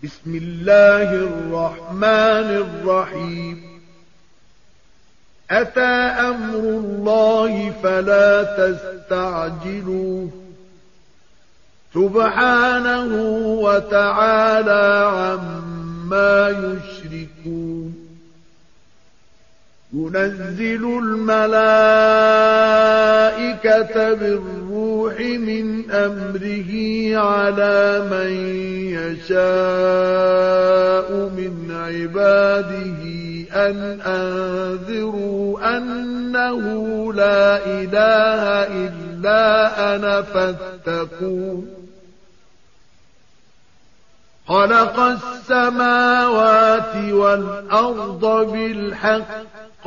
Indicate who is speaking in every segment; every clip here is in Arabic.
Speaker 1: بسم الله الرحمن الرحيم أتى أمر الله فلا تستعجلوه سبحانه وتعالى عما يشركون ينزل الملائكة بالروح من أمره على من يشاء من عباده أن أنذروا أنه لا إله إلا أنا فاتقون خلق السماوات والأرض بالحق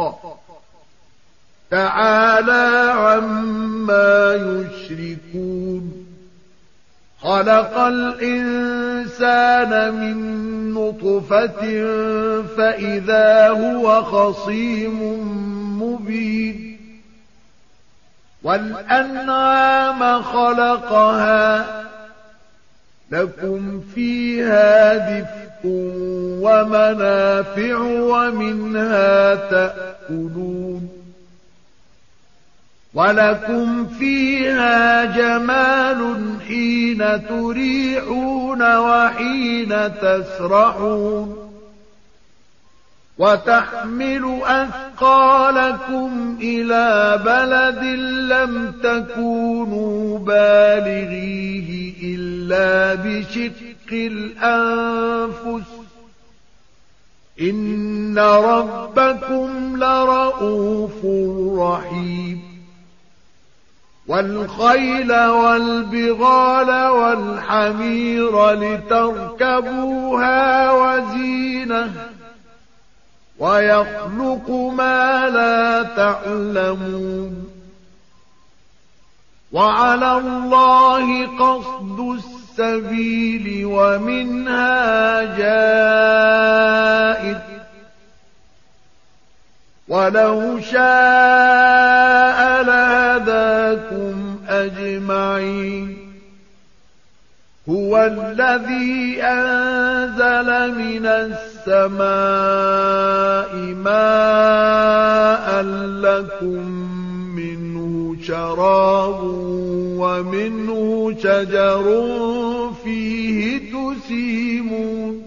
Speaker 1: تعالى عما يشركون خلق الإنسان من نطفة فإذا هو خصيم مبين والأنعام خلقها لكم فيها دفء ومنافع ومنها تأكلون ولكم فيها جمال حين تريحون وحين تسرحون وتحمل أثقالكم إلى بلد لم تكونوا بالغيه إلا بشق الأنفس إن ربكم لرؤوف رحيم والخيل والبغال والحمير لتركبوها وزينة ويخلق ما لا تعلمون وعلى الله قصد السبيل ومنها جائر ولو شاء لهداكم أجمعين هو الذي أنزل من السماء ماء لكم منه شراب ومنه شجر فيه تسيمون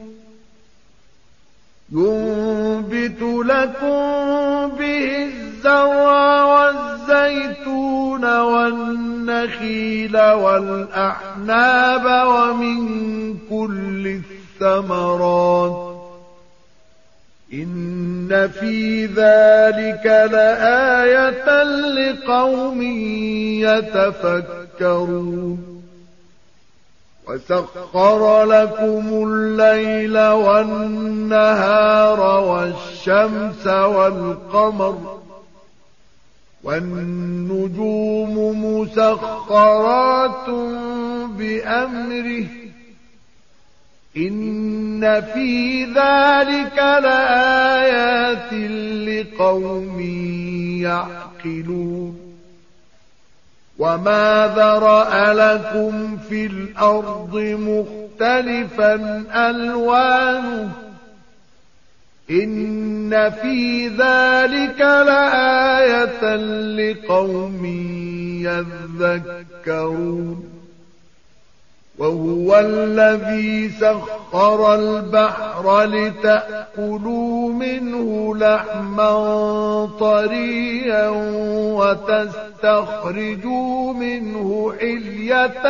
Speaker 1: ينبت لكم به الزرع والزيتون والنخيل والأعناب ومن كل الثمرات إن في ذلك لآية لقوم يتفكرون وسخر لكم الليل والنهار والشمس والقمر والنجوم مسخرات بأمره إن في ذلك لآيات لقوم يعقلون وما ذرأ لكم في الأرض مختلفا ألوانه إن في ذلك لآية لقوم يذكرون وهو الذي سخر البحر لتأكلوا منه لحما طريا وتستخرجوا منه حلية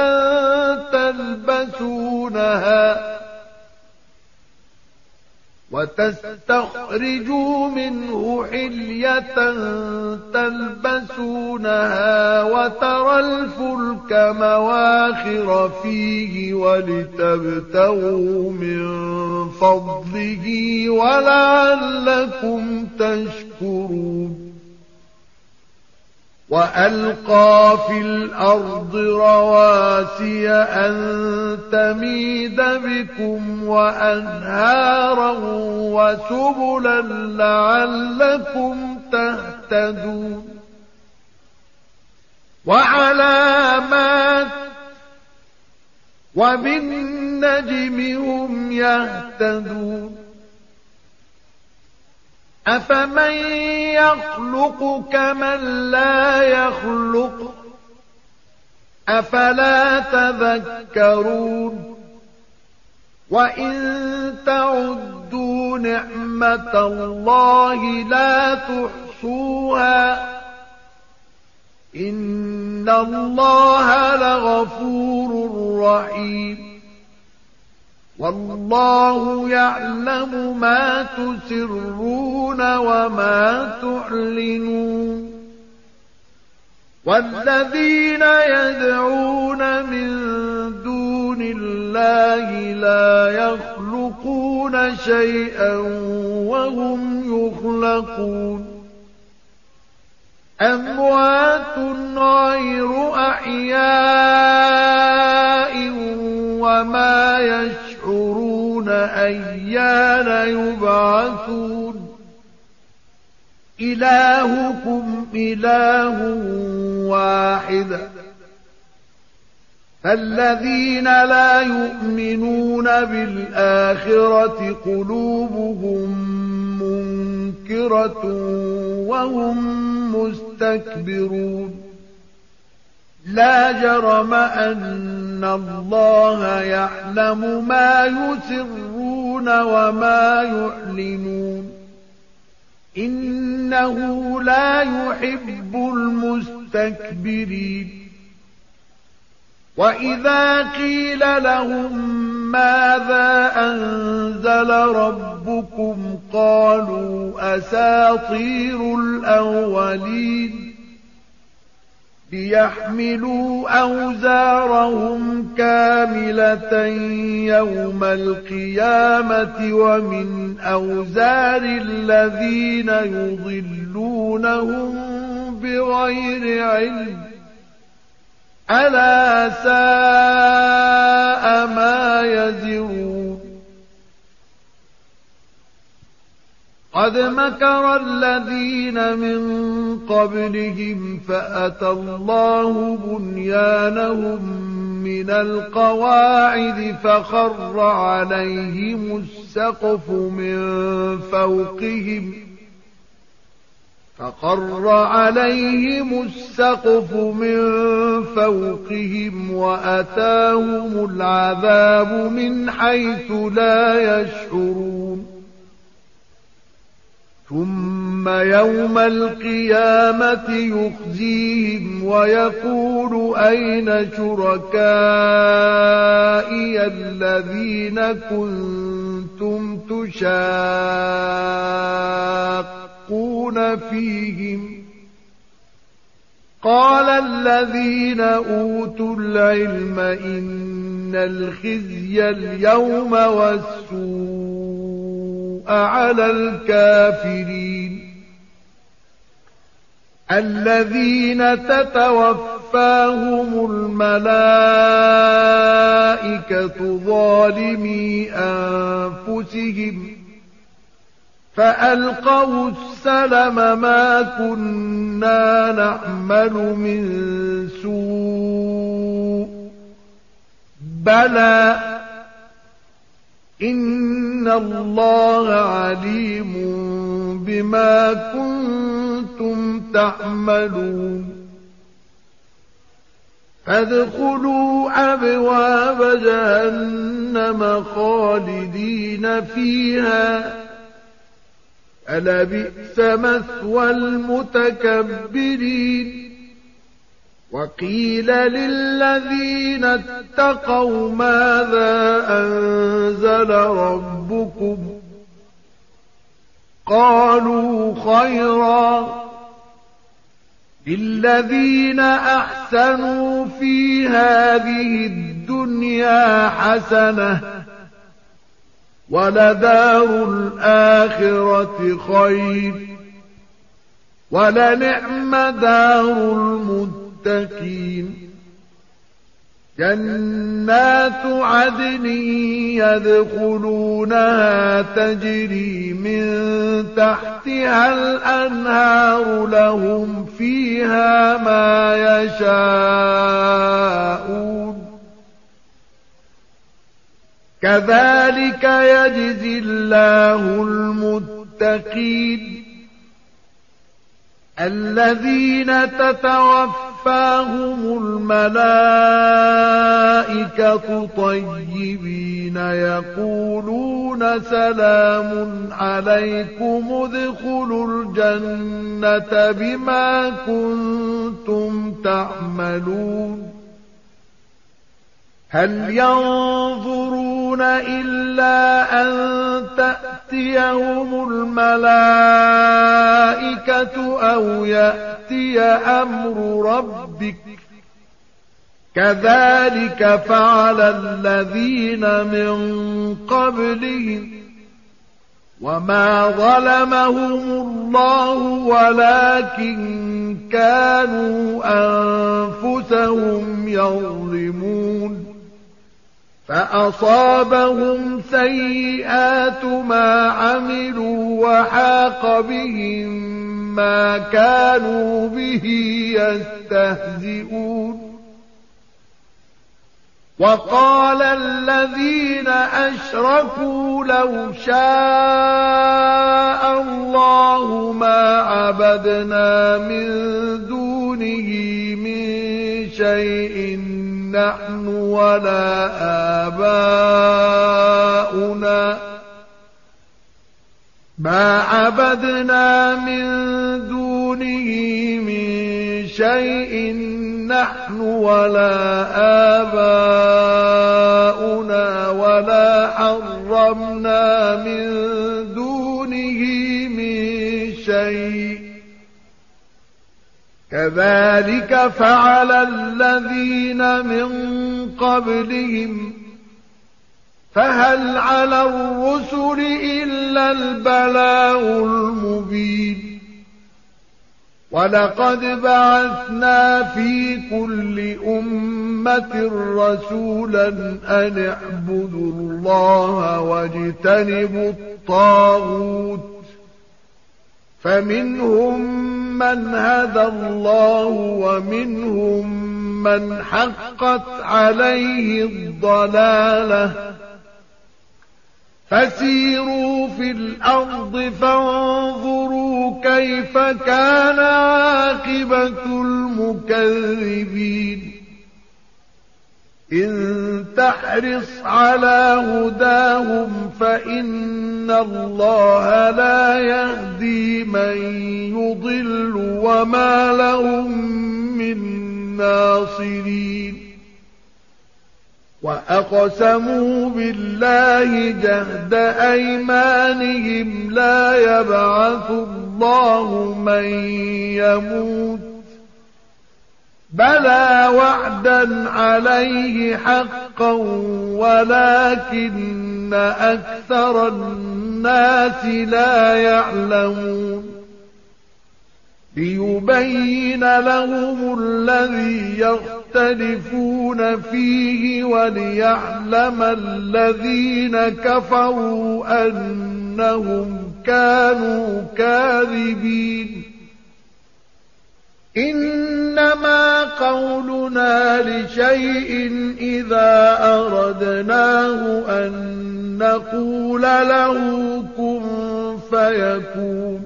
Speaker 1: تلبسونها وترى الفلك مواخر فيه ولتبتغوا من فضله ولعلكم تشكرون وألقى في الأرض رواسي أن تميد بكم وأنهارا وسبلا لعلكم تهتدون وعلامات وبالنجم النجم هم يهتدون أفمن يخلق كمن لا يخلق أفلا تذكرون وإن تعدوا نعمة الله لا تحصوها إن الله لغفور رحيم والله يعلم ما تسرون وما تعلنون والذين يدعون من دون الله لا يخلقون شيئا وهم يخلقون أموات غير أحياء وما يشعرون أيان يبعثون إلهكم إله واحد فالذين لا يؤمنون بالآخرة قلوبهم منكرة وهم مستكبرون لا جرم أن الله يعلم ما يسرون وما يعلنون إنه لا يحب المستكبرين وإذا قيل لهم ماذا أنزل ربكم قالوا أساطير الأولين ليحملوا أوزارهم كاملة يوم القيامة ومن أوزار الذين يضلونهم بغير علم ألا ساء ما يزرون قد مكر الذين من قبلهم فأتى الله بنيانهم من القواعد فخر عليهم السقف من فوقهم وأتاهم العذاب من حيث لا يشعرون ثم يوم القيامة يخزيهم ويقول أين شركائي الذين كنتم تشاقون فيهم قال الذين أوتوا العلم إن الخزي اليوم والسوء على الكافرين الذين تتوفاهم الملائكة ظالمي أنفسهم فألقوا السلم ما كنا نعمل من سوء بلى إن الله عليم بما كنتم تعملون فادخلوا أبواب جهنم خالدين فيها ألبئس مثوى المتكبرين وقيل للذين اتقوا ماذا أنزل ربكم قالوا خيرا للذين أحسنوا في هذه الدنيا حسنة ولدار الآخرة خير ولنعم دار المتقين جنات عدن يدخلونها تجري من تحتها الأنهار لهم فيها ما يشاءون كذلك يجزي الله المتقين الذين تتوفاهم الملائكة طيبين يقولون سلام عليكم ادخلوا الجنة بما كنتم تعملون هل ينظرون إلا أن تأتيهم الملائكة أو يأتي أمر ربك كذلك فعل الذين من قبلهم وما ظلمهم الله ولكن كانوا أنفسهم يظلمون فأصابهم سيئات ما عملوا وحاق بهم ما كانوا به يستهزئون وقال الذين أشركوا لو شاء الله ما عبدنا من دونه من شيء نحن ولا آباؤنا ما عبدنا من دونه من شيء نحن ولا آباؤنا ولا حرمنا من دونه من شيء كذلك فعل الذين من قبلهم فهل على الرسل إلا البلاغ المبين ولقد بعثنا في كل أمة رسولا أن اعبدوا الله واجتنبوا الطاغوت فمنهم من هدى الله ومنهم من حقت عليه الضلالة فسيروا في الأرض فانظروا كيف كان عاقبة المكذبين إن تحرص على هداهم فإن الله لا يهدي من يضل وما لهم من ناصرين وأقسموا بالله جهد أيمانهم لا يبعث الله من يموت بلى وعدا عليه حقا ولكن أكثر الناس لا يعلمون ليبين لهم الذي يختلفون فيه وليعلم الذين كفروا أنهم كانوا كاذبين إنما قولنا لشيء إذا أردناه أن نقول له كن فيكون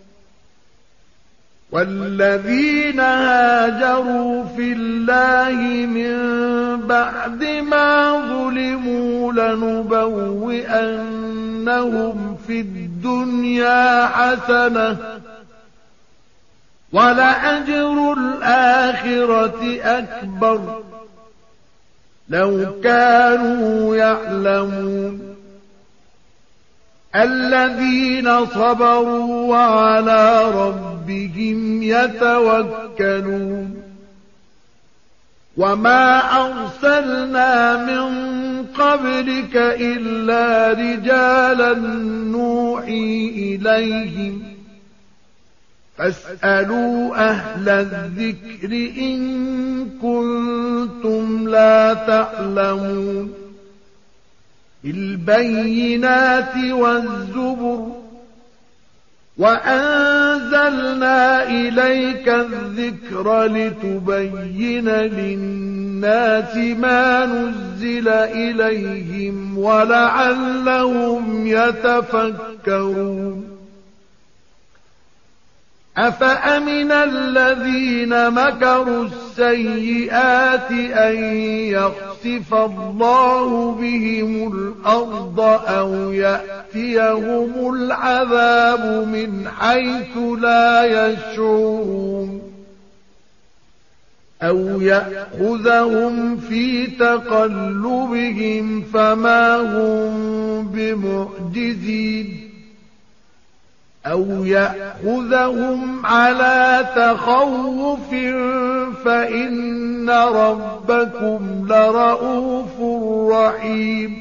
Speaker 1: والذين هاجروا في الله من بعد ما ظلموا لنبوئنهم في الدنيا حسنة ولأجر الآخرة أكبر لو كانوا يعلمون الذين صبروا وعلى ربهم يتوكلون وما أرسلنا من قبلك إلا رجالا نوحي إليهم فاسألوا أهل الذكر إن كنتم لا تعلمون البينات والزبر وأنزلنا أنزلنا إليك الذكر لتبين للناس ما نزل إليهم ولعلهم يتفكرون أفأمن الذين مكروا السيئات أن يخسف الله بهم الأرض أو يأتيهم العذاب من حيث لا يشعرون أو يأخذهم في تقلبهم فما هم بمعجزين أو يأخذهم على تخوف فإن ربكم لرؤوف رحيم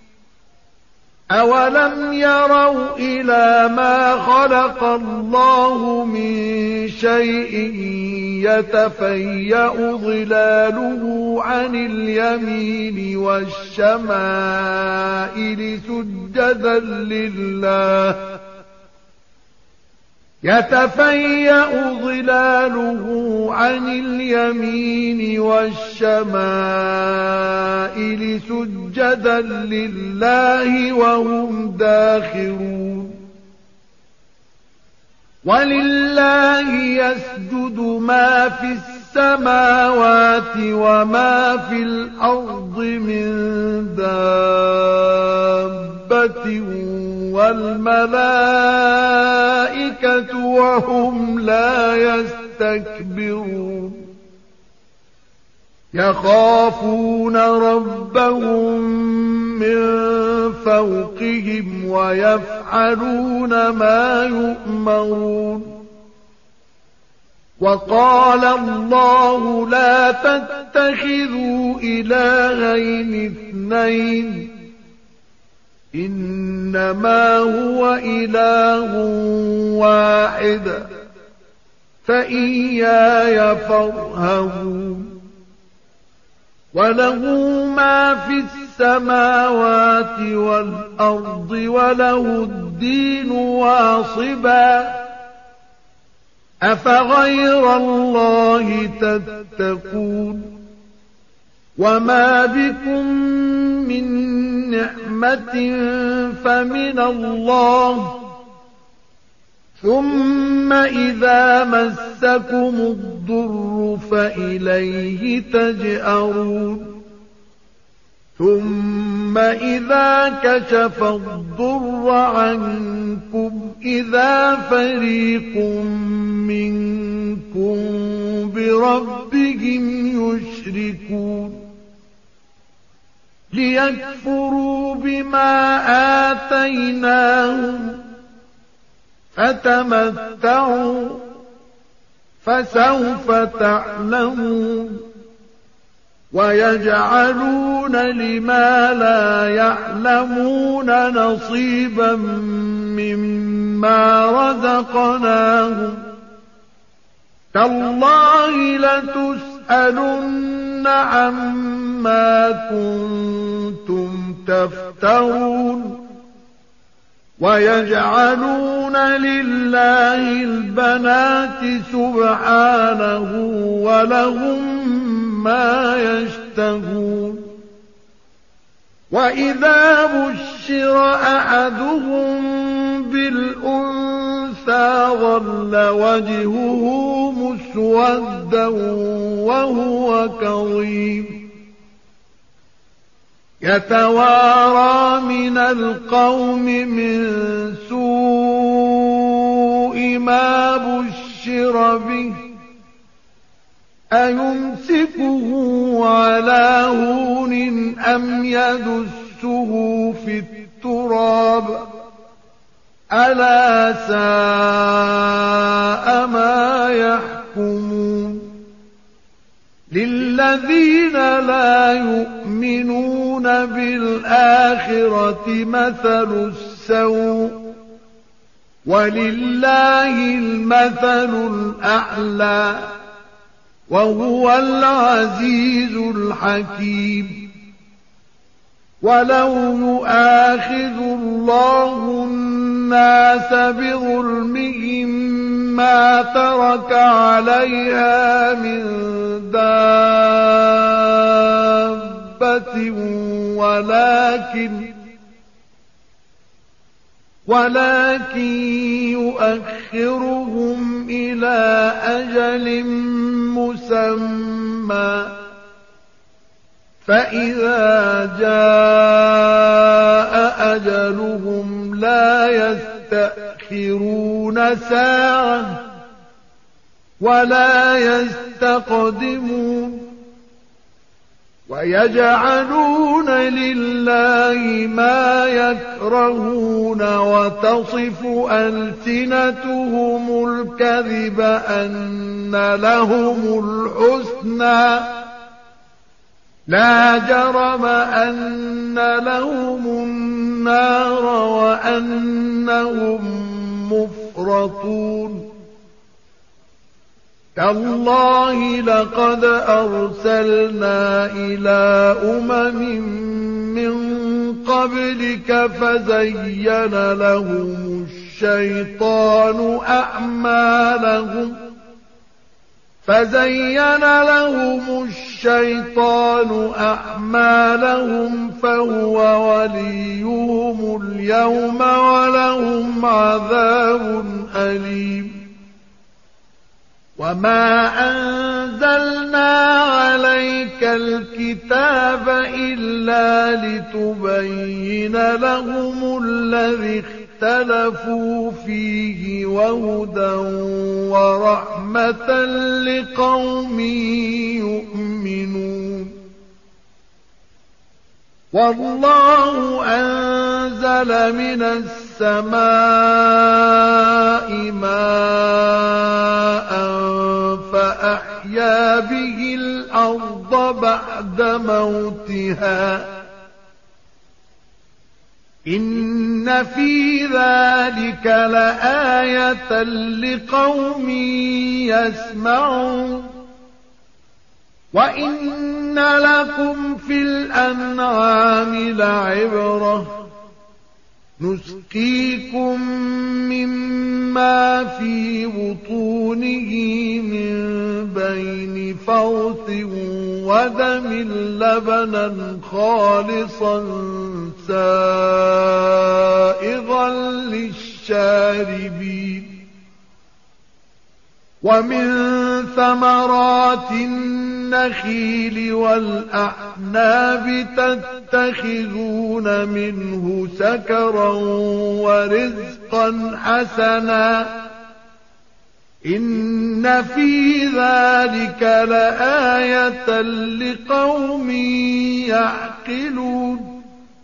Speaker 1: أولم يروا إلى ما خلق الله من شيء يتفيأ ظلاله عن اليمين والشمائل سجدا لله يتفيأ ظلاله عن اليمين والشمائل سجدا لله وهم داخرون ولله يسجد ما في السماوات وما في الأرض من دابة والملائكة وهم لا يستكبرون يخافون ربهم من فوقهم ويفعلون ما يؤمرون وقال الله لا تتخذوا إلهين اثنين إنما هو إله واحد فإياي فارهبون وله ما في السماوات والأرض وله الدين واصبا أفغير الله تتقون وما بكم من نعمة فمن الله ثم إذا مسكم الضر فإليه تجأرون ثم إذا كشف الضر عنكم إذا فريق منكم بربهم يشركون ليكفروا بما آتيناهم فتمتعوا فسوف تعلمون ويجعلون لما لا يعلمون نصيبا مما رزقناهم تالله لتسألن عما كنتم تفترون ويجعلون لله البنات سبحانه ولهم ما يشتهون وإذا بشر أحدهم بالأنثى ظل وجهه مسودا وهو كظيم يتوارى من القوم من سوء ما بشر به أيمسكه على هون أم يدسه في التراب ألا ساء ما يحكمون للذين لا يؤمنون بالآخرة مثل السوء ولله المثل الأعلى وهو العزيز الحكيم ولو يؤاخذ الله الناس بظلمهم ما وما ترك عليها من دابة ولكن يؤخرهم إلى أجل مسمى فإذا جاء أجلهم لا يستأخرون ساعة ولا يستقدمون ويجعلون لله ما يكرهون وتصف ألسنتهم الكذب أن لهم الحسنى لا جرم أن لهم النار وأنهم مفرطون تالله لقد أرسلنا إلى من قبلك فزين لهم الشيطان أعمالهم فهو وليهم اليوم ولهم عذاب أليم وما أنزلنا عليك الكتاب إلا لتبين لهم الذي اختلفوا فيه وهدى ورحمة لقوم يؤمنون والله أنزل من السماء ماء فأحيا به الأرض بعد موتها إن في ذلك لآية لقوم يسمعون وإن لكم في الأنعام لعبرة نسقيكم مما في بطونه من بين فرث ودم لبنا خالصا سائغا للشاربين ومن ثمرات النخيل والأعناب تتخذون منه سكرا ورزقا حسنا إن في ذلك لآية لقوم يعقلون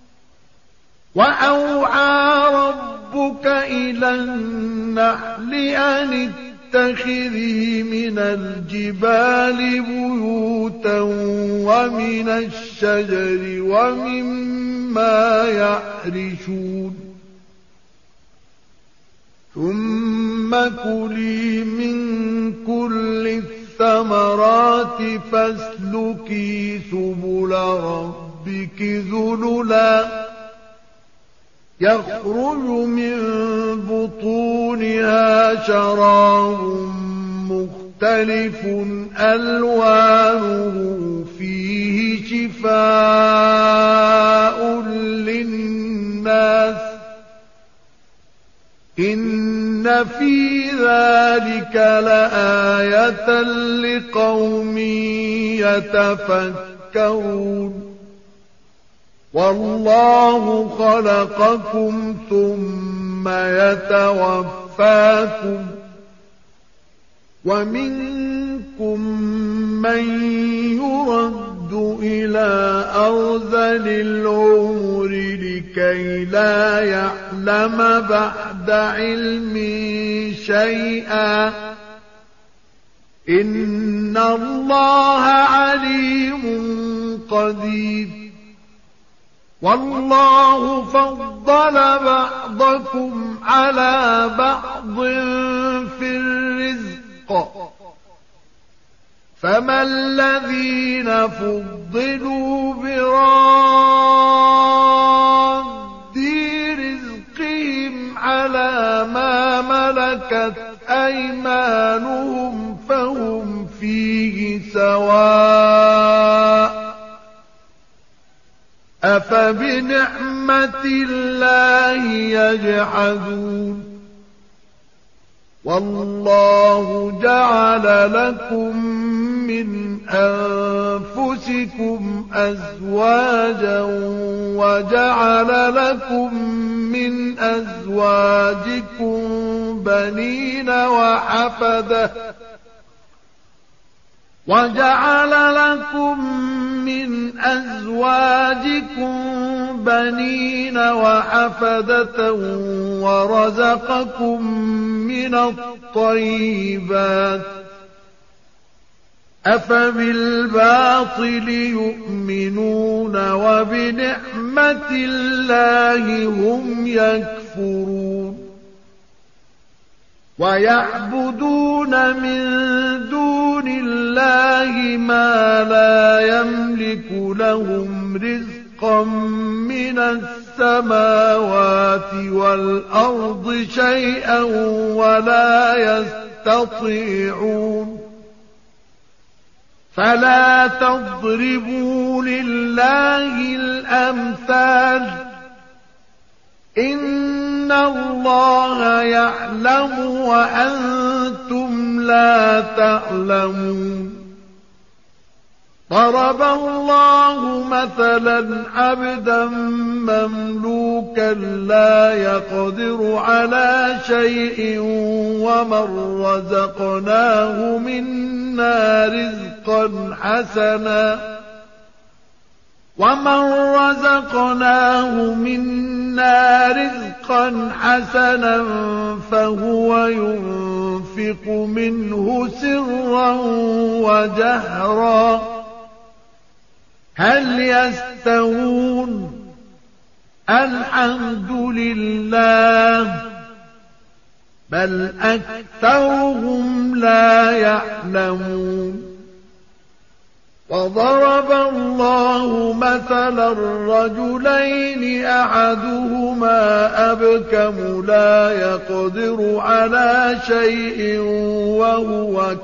Speaker 1: وأوحى ربك إلى النحل أن اتخذي من الجبال بيوتا ومن الشجر ومما يعرشون ثم كلي من كل الثمرات فاسلكي سبل ربك ذللا يخرج من بطونها شراب مختلف ألوانه فيه شفاء للناس إن في ذلك لآية لقوم يتفكرون والله خلقكم ثم يتوفاكم ومنكم من يرد إلى أرذل العمر لكي لا يعلم بعد علم شيئا إن الله عليم قدير والله فضل بعضكم على بعض في الرزق فما الذين فضلوا براد رزقهم على ما ملكت أيمانهم فهم فيه سواء أفبنعمة الله يجحدون والله جعل لكم من أنفسكم أزواجا وجعل لكم من أزواجكم بنين وحفدة ورزقكم من الطيبات أفبالباطل يؤمنون وبنعمة الله هم يكفرون ويعبدون من دون الله ما لا يملك لهم رزقا من السماوات والأرض شيئا ولا يستطيعون فلا تضربوا لله الأمثال إن الله يعلم وأنتم لا تعلمون ضرب الله مثلا عبدا مملوكا لا يقدر على شيء ومن رزقناه منا رزقا حسنا فهو ينفق منه سرا وجهرا هل يستوون الحمد لله بل أكثرهم لا يعلمون وضرب الله مثلا رجلين أحدهما أبكم لا يقدر على شيء وهو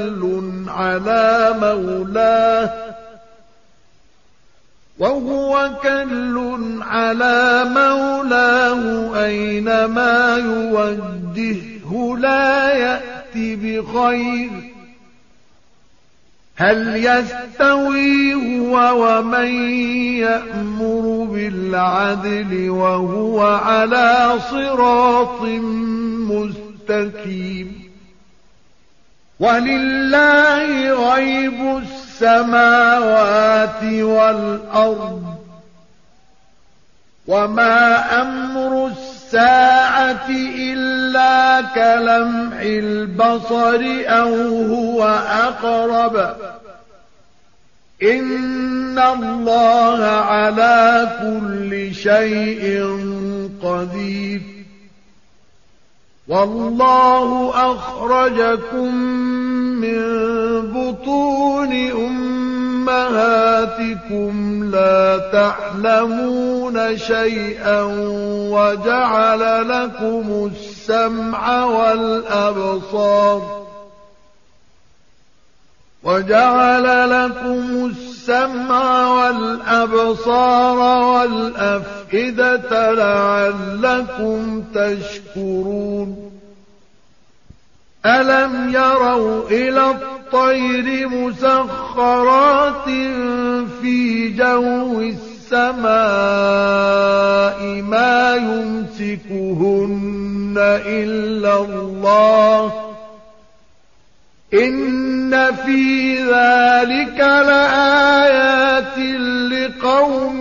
Speaker 1: كل على مولاه أينما يوجهه لا يأتي بخير هل يستوي هو ومن يأمر بالعدل وهو على صراط مستقيم ولله غيب السماوات والأرض وما أمر الساعة إلا كلمح البصر أو هو أقرب إن الله على كل شيء قدير والله أخرجكم من بطون أمهاتكم لا تعلمون شيئا وجعل لكم السمع والأبصار والأفئدة لعلكم تشكرون ألم يروا إلى الطير مسخرات في جو السماء ما يمسكهن إلا الله إن في ذلك لآيات لقوم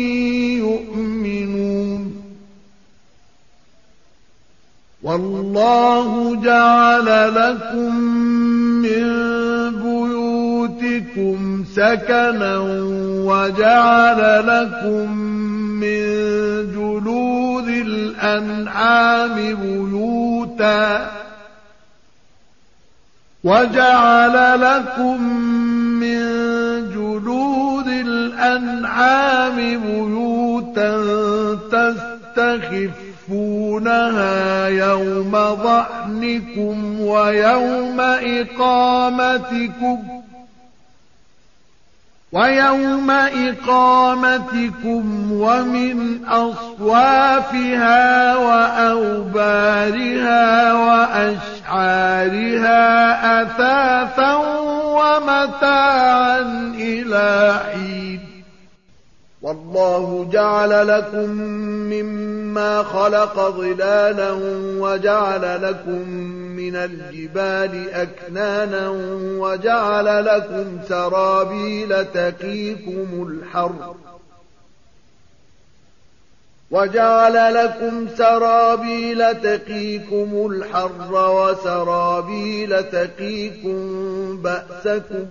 Speaker 1: يؤمنون والله جعل لكم من بيوتكم سكنا وجعل لكم من جلود الأنعام بيوتا تخفونها يوم ضعنكم ويوم إقامتكم ومن أصوافها وأوبارها وأشعارها أثاثا ومتاعا إلى حين. والله جعل لكم مما خلق ظلالا وجعل لكم من الجبال أكنانا وجعل لكم سرابيل تقيكم الحر وسرابيل تقيكم بأسكم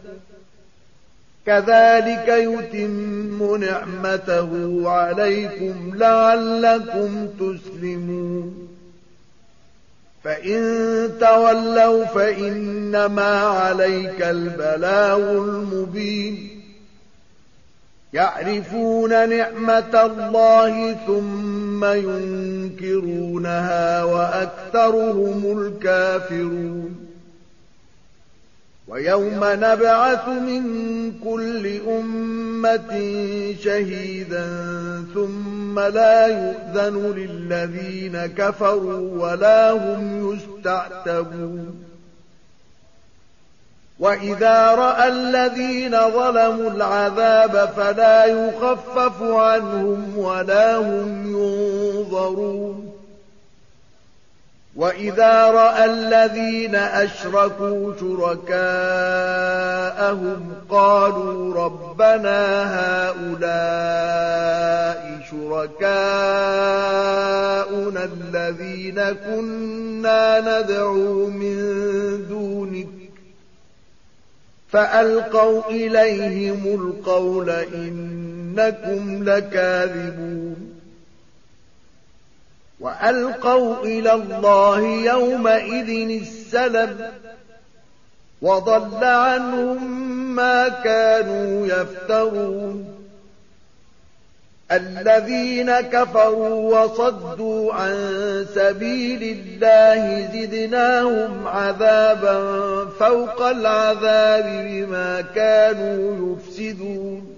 Speaker 1: كذلك يتم نعمته عليكم لعلكم تسلمون. فإن تولوا فإنما عليك البلاغ المبين. يعرفون نعمة الله ثم ينكرونها وأكثرهم الكافرون. ويوم نبعث من كل أمة شهيدا ثم لا يؤذن للذين كفروا ولا هم يستعتبون. وإذا رأى الذين ظلموا العذاب فلا يخفف عنهم ولا هم ينظرون. وإذا رأى الذين أشركوا شركاءهم قالوا ربنا هؤلاء شركاؤنا الذين كنا ندعو من دونك فألقوا إليهم القول إنكم لكاذبون. وألقوا إلى الله يومئذ السلم وضل عنهم ما كانوا يفترون. الذين كفروا وصدوا عن سبيل الله زدناهم عذابا فوق العذاب بما كانوا يفسدون.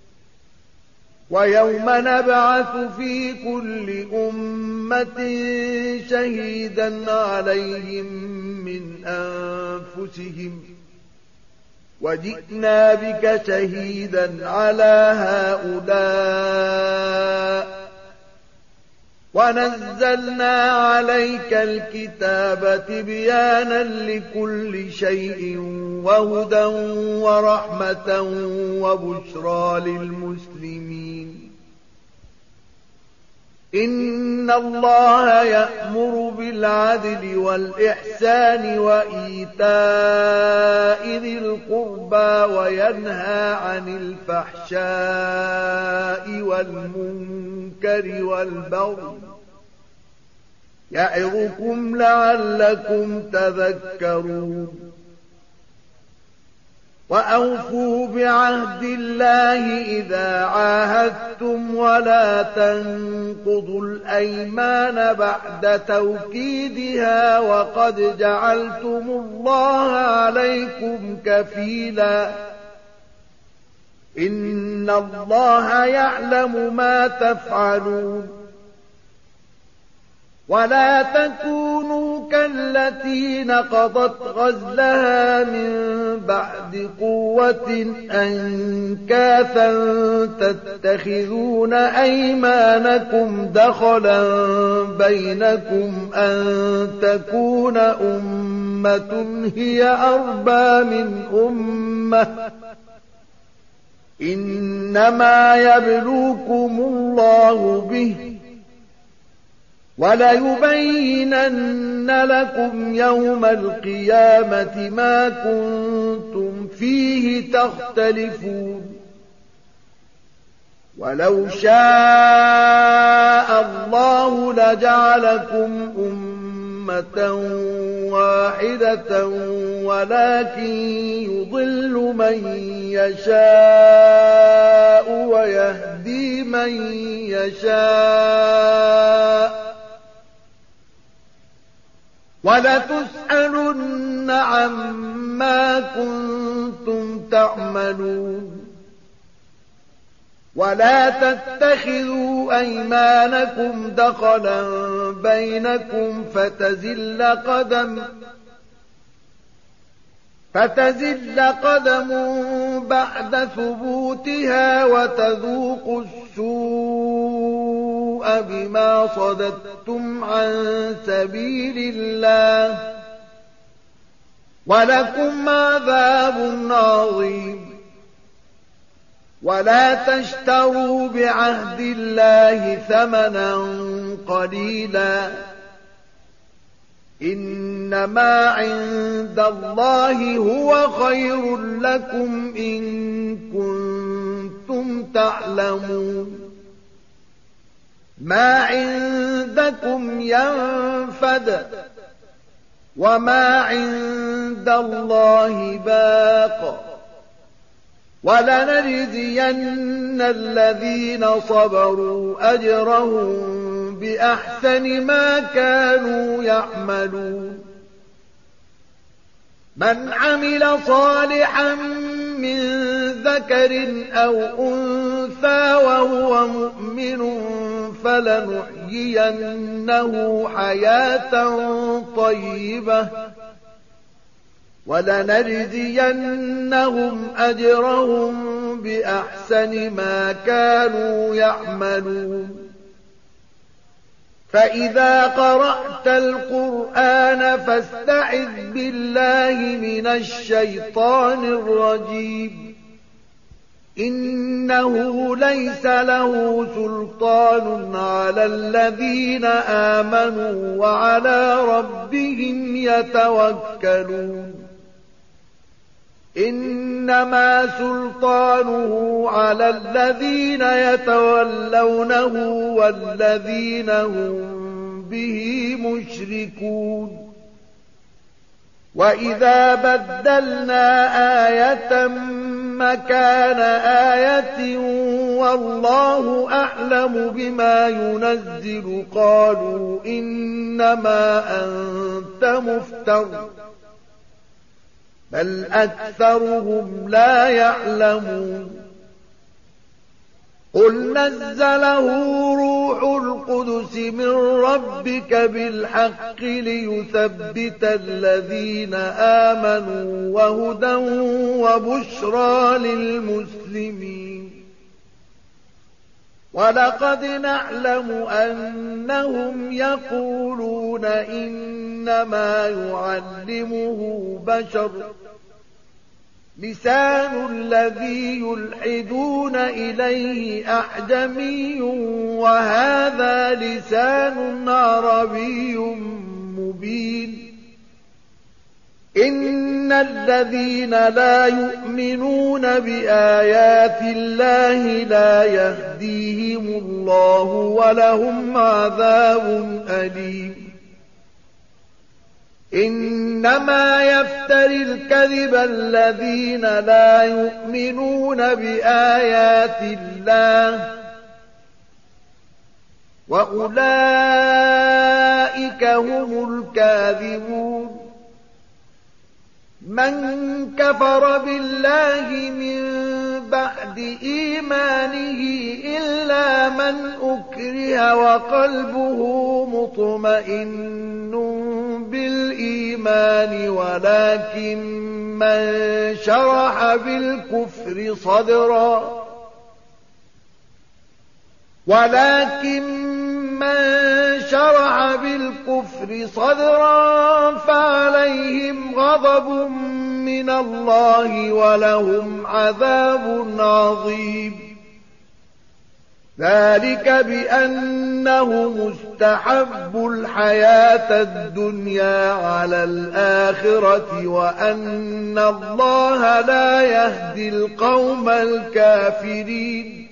Speaker 1: ويوم نبعث في كل أمة شهيدا عليهم من أنفسهم وجئنا بك شهيدا على هؤلاء ونزلنا عليك الكتاب تبيانا لكل شيء وهدى ورحمة وبشرى للمسلمين. إن الله يأمر بالعدل والإحسان وإيتاء ذي القربى وينهى عن الفحشاء والمنكر والبغي يعظكم لعلكم تذكرون. وأوفوا بعهد الله إذا عاهدتم ولا تنقضوا الأيمان بعد توكيدها وقد جعلتم الله عليكم كفيلا إن الله يعلم ما تفعلون. ولا تكونوا كالتي نقضت غزلها من بعد قوة أنكاثا تتخذون أيمانكم دخلا بينكم أن تكون أمة هي أربى من أمة إنما يبلوكم الله به وليبينن لكم يوم القيامة ما كنتم فيه تختلفون. ولو شاء الله لجعلكم أمة واحدة ولكن يضل من يشاء ويهدي من يشاء وَلَتُسْأَلُنَّ عَمَّا كُنتُمْ تَعْمَلُونَ وَلَا تَتَّخِذُوا أَيْمَانَكُمْ دَخَلًا بَيْنَكُمْ فَتَزِلَّ قَدَمٌ بَعْدَ ثُبُوتِهَا وَتَذُوقُوا السُّوءَ بِمَا صَدَدتُّمْ عَن سَبِيلِ اللَّهِ وَلَكُمْ عَذَابٌ عَظِيمٌ وَلَا تَشْتَرُوا بِعَهْدِ اللَّهِ ثَمَنًا قَلِيلًا إِنَّمَا عِندَ اللَّهِ هُوَ خَيْرٌ لَّكُمْ إِن كُنتُمْ تَعْلَمُونَ مَا عِندَكُمْ يَنفَدُ وَمَا عِندَ اللَّهِ بَاقٍ وَلَنَجْزِيَنَّ الَّذِينَ صَبَرُوا أَجْرَهُم بِأَحْسَنِ مَا كَانُوا يَعْمَلُونَ مَنْ عَمِلَ صَالِحًا مِّن ذَكَرٍ أَوْ أُنثَىٰ وَهُوَ مُؤْمِنٌ فَلَنُحْيِيَنَّهُ حَيَاةً طَيِّبَةً وَلَنَجْزِيَنَّهُمْ أَجْرَهُم بِأَحْسَنِ مَا كَانُوا يَعْمَلُونَ فَإِذَا قَرَأْتَ الْقُرْآنَ فَاسْتَعِذْ بِاللَّهِ مِنَ الشَّيْطَانِ الرَّجِيمِ إِنَّهُ لَيْسَ لَهُ سُلْطَانٌ عَلَى الَّذِينَ آمَنُوا وَعَلَى رَبِّهِمْ يَتَوَكَّلُونَ إِنَّمَا سُلْطَانُهُ عَلَى الَّذِينَ يَتَوَلَّوْنَهُ وَالَّذِينَ هُم بِهِ مُشْرِكُونَ وَإِذَا بَدَّلْنَا آيَةً مَّكَانَ آيَةٍ وَاللَّهُ أَعْلَمُ بِمَا يُنَزِّلُ قَالُوا إِنَّمَا أَنتَ مُفْتَرٍ بَلْ أَكْثَرُهُمْ لَا يَعْلَمُونَ قُلْ نَزَّلَهُ رُوحُ الْقُدُسِ مِن رَّبِّكَ بِالْحَقِّ لِيُثَبِّتَ الَّذِينَ آمَنُوا وَهُدًى وَبُشْرَىٰ لِلْمُسْلِمِينَ وَلَقَدْ نَعْلَمُ أَنَّهُمْ يَقُولُونَ إِنَّمَا يُعَلِّمُهُ بَشَرٌ لِسَانُ الَّذِي يُلْحِدُونَ إِلَيْهِ أَعْجَمِيٌّ وَهَٰذَا لِسَانٌ عَرَبِيٌّ مُّبِينٌ إِنَّ الَّذِينَ لَا يُؤْمِنُونَ بِآيَاتِ اللَّهِ لَا يَهْدِيهِمُ اللَّهُ وَلَهُمْ عَذَابٌ أَلِيمٌ إِنَّمَا يَفْتَرِي الْكَذِبَ الَّذِينَ لَا يُؤْمِنُونَ بِآيَاتِ اللَّهِ وَأُولَٰئِكَ هُمُ الْكَاذِبُونَ مَن كَفَرَ بِاللَّهِ مِن بَعْدِ إِيمَانِهِ إِلَّا مَنْ أُكْرِهَ وَقَلْبُهُ مُطْمَئِنٌّ بِالْإِيمَانِ وَلَكِن مَّن شَرَحَ بِالْكُفْرِ صَدْرًا فَعَلَيْهِمْ غَضَبٌ مِّنَ اللَّهِ وَلَهُمْ عَذَابٌ عَظِيمٌ ذَلِكَ بِأَنَّهُمُ اسْتَحَبُّوا الْحَيَاةَ الدُّنْيَا عَلَى الْآخِرَةِ وَأَنَّ اللَّهَ لَا يَهْدِي الْقَوْمَ الْكَافِرِينَ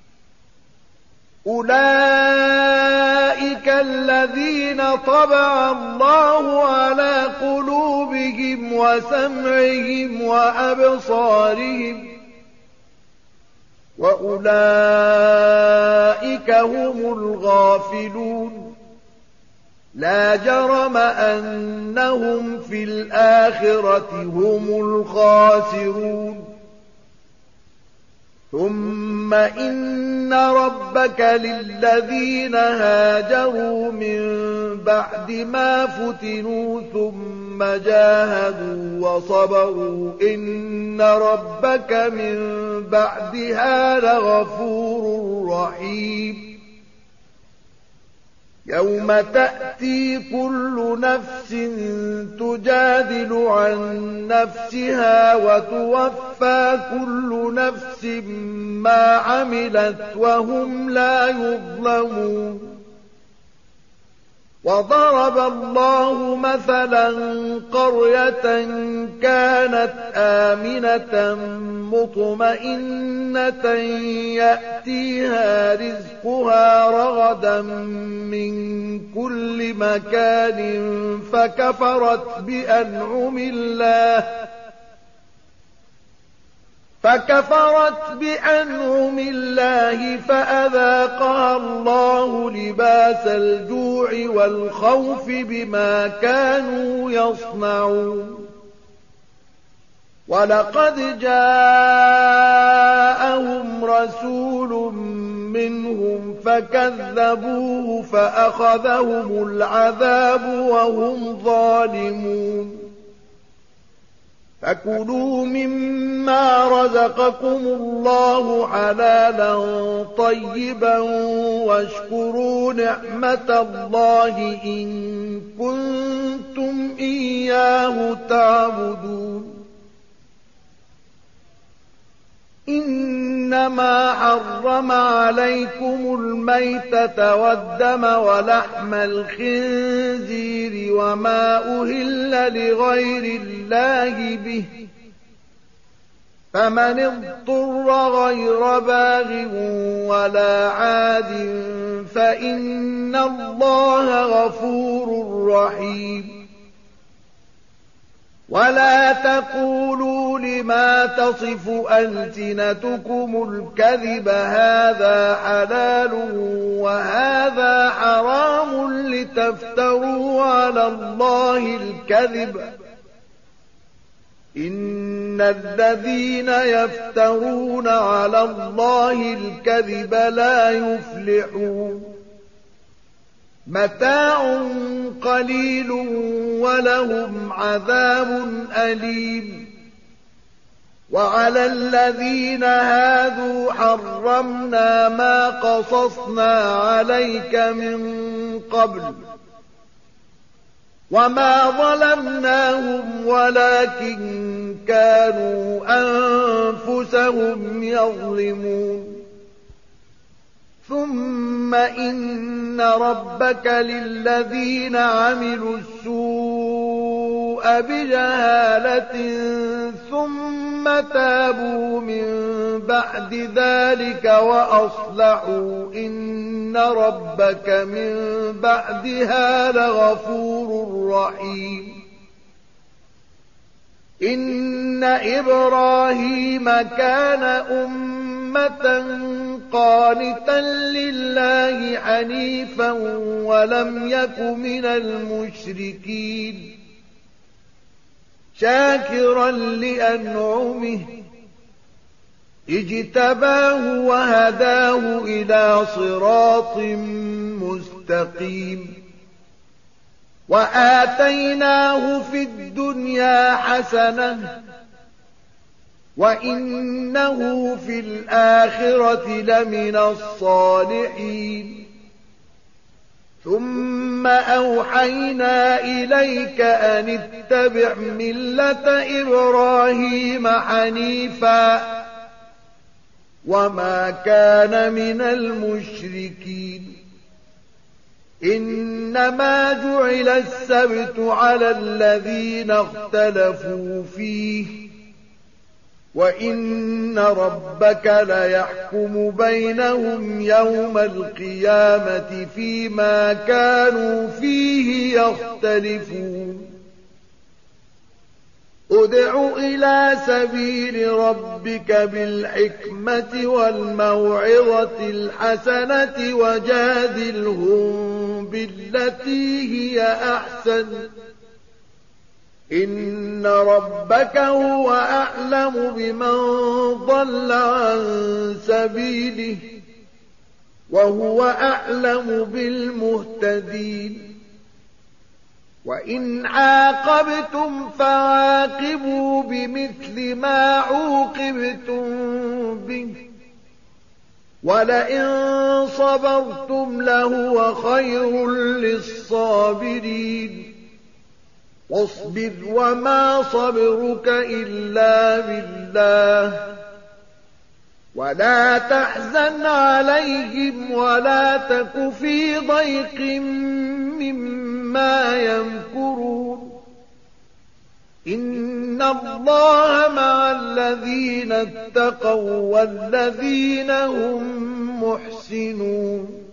Speaker 1: أُولَئِكَ الَّذِينَ طَبَعَ اللَّهُ عَلَىٰ قُلُوبِهِمْ وَسَمْعِهِمْ وَأَبْصَارِهِمْ وَأُولَئِكَ هُمُ الْغَافِلُونَ لا جرم أنهم في الآخرة هم الخاسرون ثم إن ربك للذين هاجروا من بعد ما فتنوا ثم جاهدوا وصبروا إن ربك من بعدها لغفور رحيم يوم تأتي كل نفس تجادل عن نفسها وتوفى كل نفس ما عملت وهم لا يظلمون وضرب الله مثلا قرية كانت آمنة مطمئنة يأتيها رزقها رغدا من كل مكان فكفرت بأنعم الله فأذاقها الله لباس الجوع والخوف بما كانوا يصنعون ولقد جاءهم رسول منهم فكذبوه فأخذهم العذاب وهم ظالمون فكلوا مما رزقكم الله حلالا طيبا واشكروا نعمة الله إن كنتم إياه تعبدون إنما حرم عليكم الميتة والدم ولحم الخنزير وما أهل لغير الله به فمن اضطر غير باغ ولا عاد فإن الله غفور رحيم ولا تقولوا لما تصف ألسنتكم الكذب هذا حلال وهذا حرام لتفتروا على الله الكذب إن الذين يفترون على الله الكذب لا يفلحون متاع قليل ولهم عذاب أليم وعلى الذين هادوا حرمنا ما قصصنا عليك من قبل وما ظلمناهم ولكن كانوا أنفسهم يظلمون ثم إن ربك للذين عملوا السوء بجهالة ثم تابوا من بعد ذلك وأصلحوا إن ربك من بعدها لغفور رحيم إن إبراهيم كان أمة قانتا لله حنيفا ولم يك من المشركين شاكرا لأنعمه اجتباه وهداه إلى صراط مستقيم وآتيناه في الدنيا حسنة وإنه في الآخرة لمن الصالحين ثم أوحينا إليك أن اتبع ملة إبراهيم حنيفا وما كان من المشركين إنما جعل السبت على الذين اختلفوا فيه وإن ربك ليحكم بينهم يوم القيامة فيما كانوا فيه يختلفون ادع إلى سبيل ربك بالحكمة والموعظة الحسنة وجادلهم بالتي هي أحسن إن ربك هو أعلم بمن ضل عن سبيله وهو أعلم بالمهتدين وإن عاقبتم فعاقبوا بمثل ما عوقبتم به ولئن صبرتم لهو خير للصابرين واصبر وما صبرك إلا بالله ولا تحزن عليهم ولا تك في ضيق مما يمكرون إن الله مع الذين اتقوا والذين هم محسنون